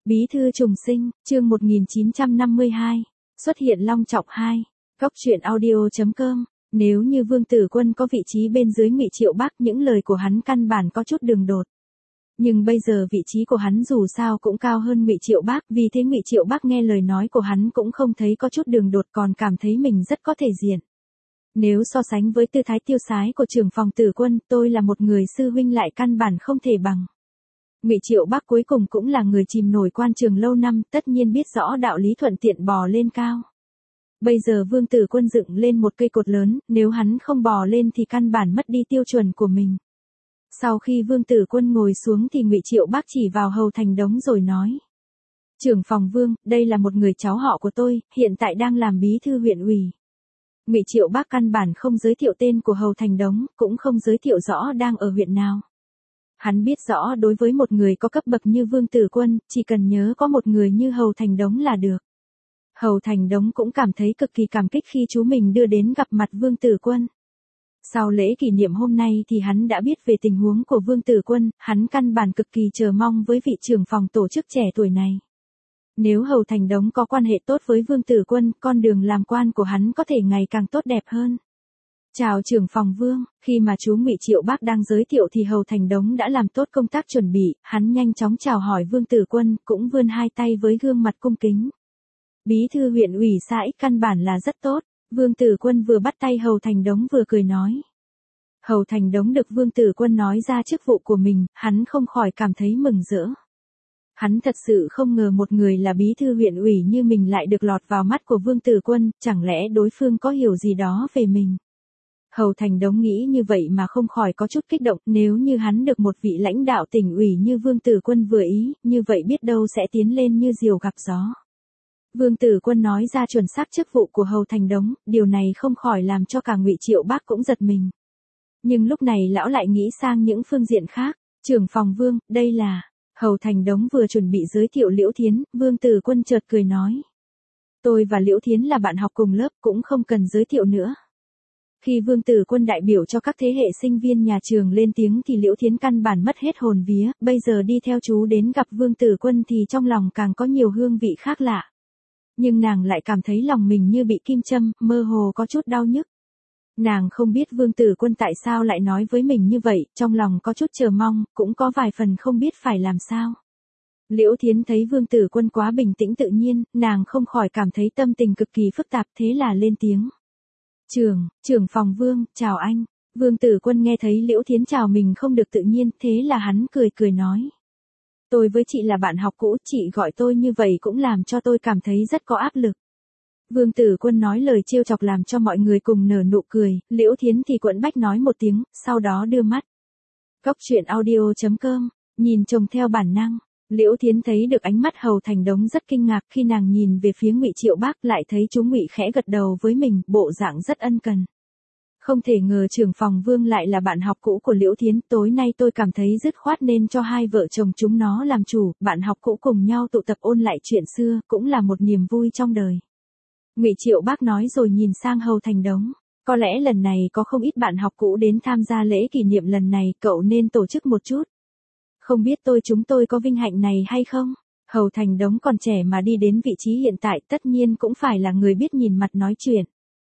Bí thư trùng sinh, chương 1952, xuất hiện long trọng 2. Góc truyện audio.com. Nếu như Vương Tử Quân có vị trí bên dưới Ngụy Triệu Bắc, những lời của hắn căn bản có chút đường đột. Nhưng bây giờ vị trí của hắn dù sao cũng cao hơn Ngụy Triệu Bắc, vì thế Ngụy Triệu Bắc nghe lời nói của hắn cũng không thấy có chút đường đột, còn cảm thấy mình rất có thể diện. Nếu so sánh với tư thái tiêu sái của trưởng phòng Tử Quân, tôi là một người sư huynh lại căn bản không thể bằng. Ngụy Triệu Bắc cuối cùng cũng là người chìm nổi quan trường lâu năm, tất nhiên biết rõ đạo lý thuận tiện bò lên cao. Bây giờ Vương Tử Quân dựng lên một cây cột lớn, nếu hắn không bò lên thì căn bản mất đi tiêu chuẩn của mình. Sau khi Vương Tử Quân ngồi xuống thì Ngụy Triệu Bắc chỉ vào Hầu Thành Đống rồi nói: "Trưởng phòng Vương, đây là một người cháu họ của tôi, hiện tại đang làm bí thư huyện ủy." Ngụy Triệu Bắc căn bản không giới thiệu tên của Hầu Thành Đống, cũng không giới thiệu rõ đang ở huyện nào. Hắn biết rõ đối với một người có cấp bậc như Vương Tử Quân, chỉ cần nhớ có một người như Hầu Thành Đống là được. Hầu Thành Đống cũng cảm thấy cực kỳ cảm kích khi chú mình đưa đến gặp mặt Vương Tử Quân. Sau lễ kỷ niệm hôm nay thì hắn đã biết về tình huống của Vương Tử Quân, hắn căn bản cực kỳ chờ mong với vị trưởng phòng tổ chức trẻ tuổi này. Nếu Hầu Thành Đống có quan hệ tốt với Vương Tử Quân, con đường làm quan của hắn có thể ngày càng tốt đẹp hơn. "Chào trưởng phòng Vương." Khi mà chú Ngụy Triệu Bắc đang giới thiệu thì Hầu Thành Đống đã làm tốt công tác chuẩn bị, hắn nhanh chóng chào hỏi Vương Tử Quân, cũng vươn hai tay với gương mặt cung kính. "Bí thư huyện ủy xã X căn bản là rất tốt." Vương Tử Quân vừa bắt tay Hầu Thành Đống vừa cười nói. Hầu Thành Đống được Vương Tử Quân nói ra chức vụ của mình, hắn không khỏi cảm thấy mừng rỡ. Hắn thật sự không ngờ một người là bí thư huyện ủy như mình lại được lọt vào mắt của Vương Tử Quân, chẳng lẽ đối phương có hiểu gì đó về mình. Hầu Thành Đống nghĩ như vậy mà không khỏi có chút kích động, nếu như hắn được một vị lãnh đạo tỉnh ủy như Vương Tử Quân vừa ý, như vậy biết đâu sẽ tiến lên như diều gặp gió. Vương Tử Quân nói ra chuẩn xác chức vụ của Hầu Thành Đống, điều này không khỏi làm cho cả Ngụy Triệu Bắc cũng giật mình. Nhưng lúc này lão lại nghĩ sang những phương diện khác. "Trưởng phòng Vương, đây là..." Hầu Thành Đống vừa chuẩn bị giới thiệu Liễu Thiến, Vương Tử Quân chợt cười nói: "Tôi và Liễu Thiến là bạn học cùng lớp, cũng không cần giới thiệu nữa." Khi Vương Tử Quân đại biểu cho các thế hệ sinh viên nhà trường lên tiếng thì Liễu Thiến căn bản mất hết hồn vía, bây giờ đi theo chú đến gặp Vương Tử Quân thì trong lòng càng có nhiều hương vị khác lạ. Nhưng nàng lại cảm thấy lòng mình như bị kim châm, mơ hồ có chút đau nhức. Nàng không biết Vương Tử Quân tại sao lại nói với mình như vậy, trong lòng có chút chờ mong, cũng có vài phần không biết phải làm sao. Liễu Thiến thấy Vương Tử Quân quá bình tĩnh tự nhiên, nàng không khỏi cảm thấy tâm tình cực kỳ phức tạp, thế là lên tiếng: Trưởng phòng Vương, chào anh." Vương Tử Quân nghe thấy Liễu Thiến chào mình không được tự nhiên, thế là hắn cười nói: "Tôi với chị là bạn học cũ, chị gọi tôi như vậy cũng làm cho tôi cảm thấy rất có áp lực." Vương Tử Quân nói lời trêu chọc làm cho mọi người cùng nở nụ cười, Liễu Thiến thì quẫn bách nói một tiếng, sau đó đưa mắt. Góc truyện audio.com, nhìn chồng theo bản năng. Liễu Thiến thấy được ánh mắt Hầu Thành Đống rất kinh ngạc khi nàng nhìn về phía Ngụy Triệu Bắc, lại thấy chú Ngụy khẽ gật đầu với mình, bộ dạng rất ân cần. Không thể ngờ trưởng phòng Vương lại là bạn học cũ của Liễu Thiến, tối nay tôi cảm thấy dứt khoát nên cho hai vợ chồng chúng nó làm chủ, bạn học cũ cùng nhau tụ tập ôn lại chuyện xưa, cũng là một niềm vui trong đời. Ngụy Triệu Bắc nói rồi nhìn sang Hầu Thành Đống: "Có lẽ lần này có không ít bạn học cũ đến tham gia lễ kỷ niệm lần này, cậu nên tổ chức một chút. Không biết chúng tôi có vinh hạnh này hay không?" Hầu Thành Đống còn trẻ mà đi đến vị trí hiện tại tất nhiên cũng phải là người biết nhìn mặt nói chuyện.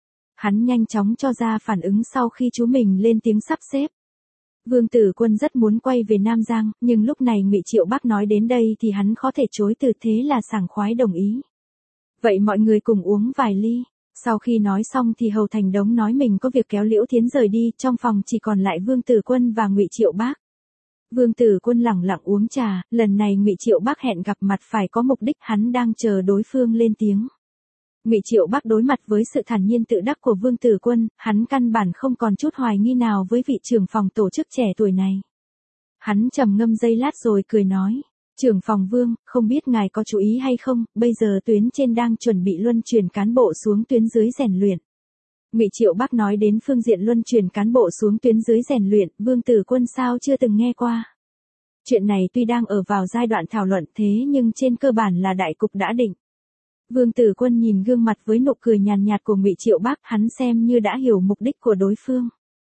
Hắn nhanh chóng cho ra phản ứng sau khi chú mình lên tiếng sắp xếp. Vương Tử Quân rất muốn quay về Nam Giang, nhưng lúc này Ngụy Triệu Bắc nói đến đây thì hắn khó thể chối từ, thế là sảng khoái đồng ý. "Vậy mọi người cùng uống vài ly." Sau khi nói xong thì Hầu Thành Đống nói mình có việc kéo Liễu Thiến rời đi, trong phòng chỉ còn lại Vương Tử Quân và Ngụy Triệu Bắc. Vương Tử Quân lẳng lặng uống trà, lần này Ngụy Triệu Bắc hẹn gặp mặt phải có mục đích, hắn đang chờ đối phương lên tiếng. Ngụy Triệu Bắc đối mặt với sự thản nhiên tự đắc của Vương Tử Quân, hắn căn bản không còn chút hoài nghi nào với vị trưởng phòng tổ chức trẻ tuổi này. Hắn trầm ngâm giây lát rồi cười nói: "Trưởng phòng Vương, không biết ngài có chú ý hay không, bây giờ tuyến trên đang chuẩn bị luân chuyển cán bộ xuống tuyến dưới rèn luyện." Ngụy Triệu Bắc nói đến phương diện luân chuyển cán bộ xuống tuyến dưới rèn luyện, Vương Tử Quân sao chưa từng nghe qua. Chuyện này tuy đang ở vào giai đoạn thảo luận thế nhưng trên cơ bản là đại cục đã định. Vương Tử Quân nhìn gương mặt với nụ cười nhàn nhạt của Ngụy Triệu Bắc, hắn xem như đã hiểu mục đích của đối phương.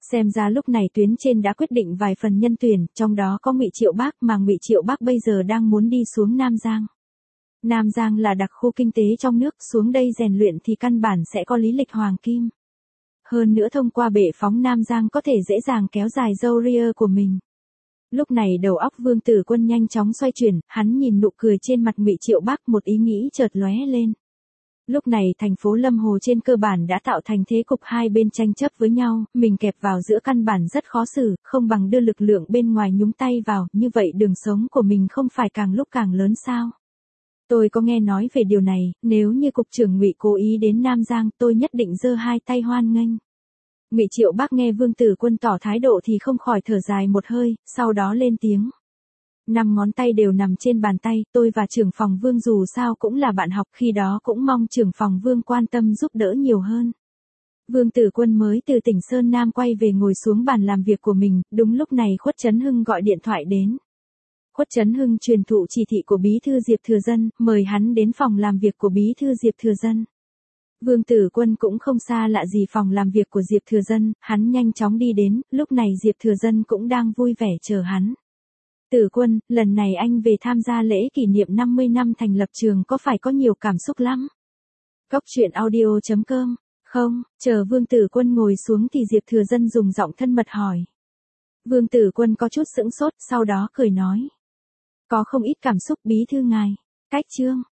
Xem ra lúc này tuyến trên đã quyết định vài phần nhân tuyển, trong đó có Ngụy Triệu Bác mà Ngụy Triệu Bác bây giờ đang muốn đi xuống Nam Giang. Nam Giang là đặc khu kinh tế trong nước, xuống đây rèn luyện thì căn bản sẽ có lý lịch hoàng kim. Hơn nữa thông qua bệ phóng Nam Giang có thể dễ dàng kéo dài râu ria của mình. Lúc này đầu óc Vương Tử Quân nhanh chóng xoay chuyển, hắn nhìn nụ cười trên mặt Ngụy Triệu Bác, một ý nghĩ chợt lóe lên. Lúc này thành phố Lâm Hồ trên cơ bản đã tạo thành thế cục hai bên tranh chấp với nhau, mình kẹp vào giữa căn bản rất khó xử, không bằng đưa lực lượng bên ngoài nhúng tay vào, như vậy đường sống của mình không phải càng lúc càng lớn sao? Tôi có nghe nói về điều này, nếu như cục trưởng Ngụy cố ý đến Nam Giang, tôi nhất định giơ hai tay hoan nghênh. Ngụy Triệu Bác nghe Vương Tử Quân tỏ thái độ thì không khỏi thở dài một hơi, sau đó lên tiếng. 5 ngón tay đều nằm trên bàn tay, tôi và trưởng phòng Vương dù sao cũng là bạn học, khi đó cũng mong trưởng phòng Vương quan tâm giúp đỡ nhiều hơn. Vương Tử Quân mới từ tỉnh Sơn Nam quay về ngồi xuống bàn làm việc của mình, đúng lúc này Khuất Chấn Hưng gọi điện thoại đến. Khuất Chấn Hưng truyền thụ chỉ thị của Bí thư Diệp Thừa Dân, mời hắn đến phòng làm việc của Bí thư Diệp Thừa Dân. Vương Tử Quân cũng không xa lạ gì phòng làm việc của Diệp Thừa Dân, hắn nhanh chóng đi đến, lúc này Diệp Thừa Dân cũng đang vui vẻ chờ hắn. Tử Quân, lần này anh về tham gia lễ kỷ niệm 50 năm thành lập trường có phải có nhiều cảm xúc lắm? Góc truyện audio.com. Không, chờ Vương Tử Quân ngồi xuống thì Diệp Thừa Dân dùng giọng thân mật hỏi. Vương Tử Quân có chút sững sốt, sau đó cười nói. Có không ít cảm xúc Bí thư ngài. Cách chương.